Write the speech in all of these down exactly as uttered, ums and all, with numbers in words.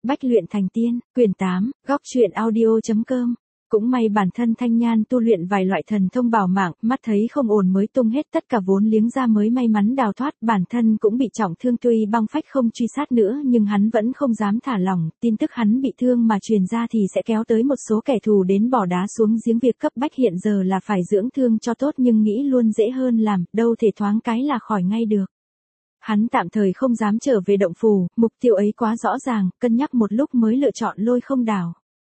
Bách luyện thành tiên, quyển tám, góc truyện audio.com. Cũng may bản thân Thanh Nhan tu luyện vài loại thần thông bảo mạng, mắt thấy không ổn mới tung hết tất cả vốn liếng ra mới may mắn đào thoát, bản thân cũng bị trọng thương tuy băng phách không truy sát nữa nhưng hắn vẫn không dám thả lỏng, tin tức hắn bị thương mà truyền ra thì sẽ kéo tới một số kẻ thù đến bỏ đá xuống giếng, việc cấp bách hiện giờ là phải dưỡng thương cho tốt nhưng nghĩ luôn dễ hơn làm, đâu thể thoáng cái là khỏi ngay được. Hắn tạm thời không dám trở về động phủ, mục tiêu ấy quá rõ ràng, cân nhắc một lúc mới lựa chọn Lôi Không Đảo.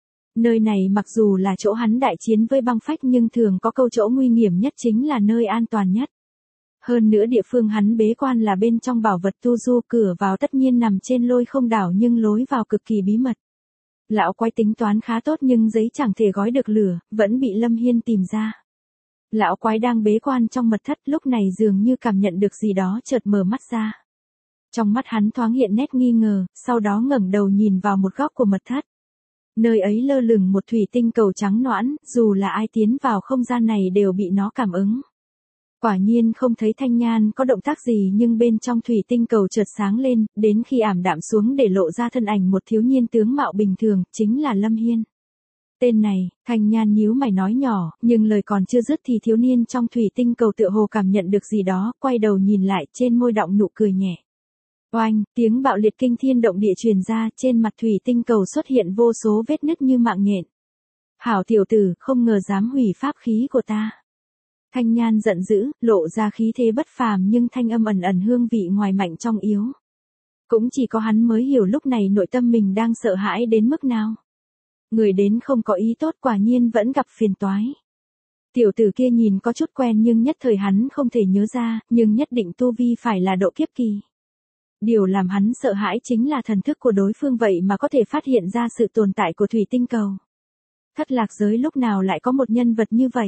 Nơi này mặc dù là chỗ hắn đại chiến với băng phách nhưng thường có câu chỗ nguy hiểm nhất chính là nơi an toàn nhất. Hơn nữa địa phương hắn bế quan là bên trong bảo vật tu du, cửa vào tất nhiên nằm trên Lôi Không Đảo nhưng lối vào cực kỳ bí mật. Lão quái tính toán khá tốt nhưng giấy chẳng thể gói được lửa, vẫn bị Lâm Hiên tìm ra. Lão quái đang bế quan trong mật thất, lúc này dường như cảm nhận được gì đó chợt mở mắt ra. Trong mắt hắn thoáng hiện nét nghi ngờ, sau đó ngẩng đầu nhìn vào một góc của mật thất. Nơi ấy lơ lửng một thủy tinh cầu trắng nõn, dù là ai tiến vào không gian này đều bị nó cảm ứng. Quả nhiên không thấy Thanh Nhan có động tác gì nhưng bên trong thủy tinh cầu chợt sáng lên, đến khi ảm đạm xuống để lộ ra thân ảnh một thiếu niên tướng mạo bình thường, chính là Lâm Hiên. Tên này, Thanh Nhan nhíu mày nói nhỏ, nhưng lời còn chưa dứt thì thiếu niên trong thủy tinh cầu tựa hồ cảm nhận được gì đó, quay đầu nhìn lại, trên môi đọng nụ cười nhẹ. Oanh, tiếng bạo liệt kinh thiên động địa truyền ra, trên mặt thủy tinh cầu xuất hiện vô số vết nứt như mạng nhện. Hảo tiểu tử, không ngờ dám hủy pháp khí của ta. Thanh Nhan giận dữ, lộ ra khí thế bất phàm nhưng thanh âm ẩn ẩn hương vị ngoài mạnh trong yếu. Cũng chỉ có hắn mới hiểu lúc này nội tâm mình đang sợ hãi đến mức nào. Người đến không có ý tốt, quả nhiên vẫn gặp phiền toái. Tiểu tử kia nhìn có chút quen nhưng nhất thời hắn không thể nhớ ra, nhưng nhất định tu vi phải là độ kiếp kỳ. Điều làm hắn sợ hãi chính là thần thức của đối phương vậy mà có thể phát hiện ra sự tồn tại của thủy tinh cầu. Thất lạc giới lúc nào lại có một nhân vật như vậy?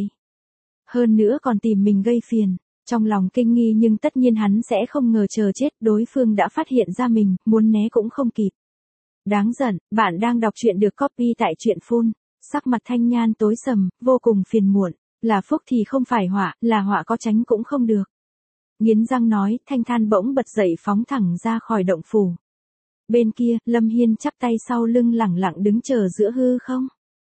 Hơn nữa còn tìm mình gây phiền. Trong lòng kinh nghi nhưng tất nhiên hắn sẽ không ngờ chờ chết, đối phương đã phát hiện ra mình, muốn né cũng không kịp. Đáng giận, bạn đang đọc truyện được copy tại truyện phun. Sắc mặt Thanh Nhan tối sầm, vô cùng phiền muộn. Là phúc thì không phải họa, là họa có tránh cũng không được. Nghiến răng nói, Thanh Than bỗng bật dậy phóng thẳng ra khỏi động phủ. Bên kia, Lâm Hiên chắp tay sau lưng lẳng lặng đứng chờ giữa hư không.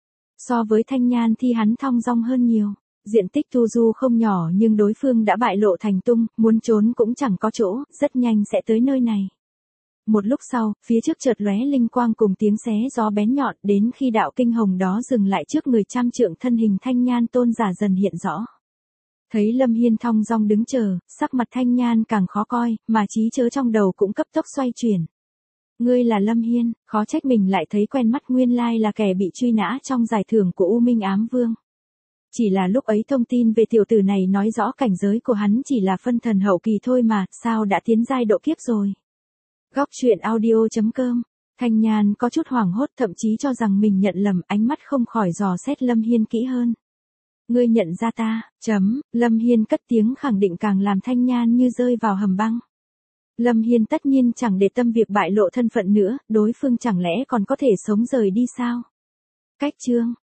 So với Thanh Nhan thì hắn thong dong hơn nhiều. Diện tích tu du không nhỏ nhưng đối phương đã bại lộ thành tung, muốn trốn cũng chẳng có chỗ, rất nhanh sẽ tới nơi này. Một lúc sau, phía trước chợt lóe linh quang cùng tiếng xé gió bén nhọn, đến khi đạo kinh hồng đó dừng lại trước người trăm trượng, thân hình Thanh Nhan tôn giả dần hiện rõ. Thấy Lâm Hiên thong dong đứng chờ, sắc mặt Thanh Nhan càng khó coi, mà trí chớ trong đầu cũng cấp tốc xoay chuyển. Ngươi là Lâm Hiên, khó trách mình lại thấy quen mắt, nguyên lai là kẻ bị truy nã trong giải thưởng của U Minh Ám Vương. Chỉ là lúc ấy thông tin về tiểu tử này nói rõ cảnh giới của hắn chỉ là phân thần hậu kỳ thôi mà, sao đã tiến giai độ kiếp rồi. Góc truyện audio.com. Thanh Nhan có chút hoảng hốt, thậm chí cho rằng mình nhận lầm, ánh mắt không khỏi dò xét Lâm Hiên kỹ hơn. Ngươi nhận ra ta, chấm, Lâm Hiên cất tiếng khẳng định càng làm Thanh Nhan như rơi vào hầm băng. Lâm Hiên tất nhiên chẳng để tâm việc bại lộ thân phận nữa, đối phương chẳng lẽ còn có thể sống rời đi sao? Cách chương.